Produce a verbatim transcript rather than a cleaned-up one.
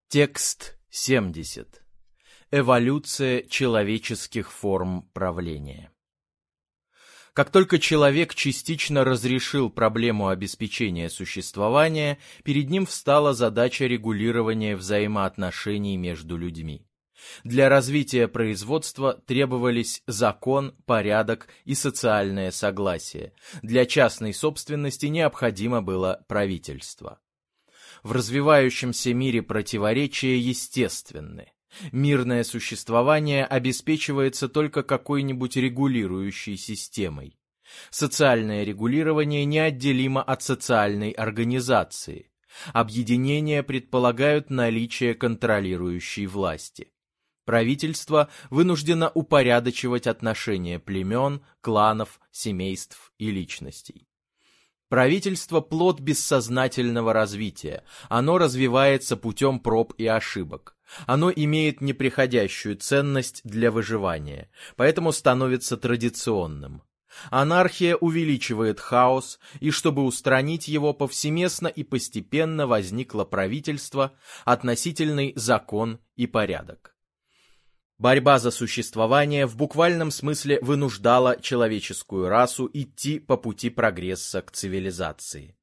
Текст семьдесят. Эволюция человеческих форм правления. Как только человек частично разрешил проблему обеспечения существования, перед ним встала задача регулирования взаимоотношений между людьми. Для развития производства требовались закон, порядок и социальное согласие. Для частной собственности необходимо было правительство. В развивающемся мире противоречия естественны. Мирное существование обеспечивается только какой-нибудь регулирующей системой. Социальное регулирование неотделимо от социальной организации. Объединения предполагают наличие контролирующей власти. Правительство вынуждено упорядочивать отношения племен, кланов, семейств и личностей. Правительство – плод бессознательного развития. Оно развивается путем проб и ошибок. Оно имеет неприходящую ценность для выживания, поэтому становится традиционным. Анархия увеличивает хаос, и чтобы устранить его, повсеместно и постепенно возникло правительство, относительный закон и порядок. Борьба за существование в буквальном смысле вынуждала человеческую расу идти по пути прогресса к цивилизации.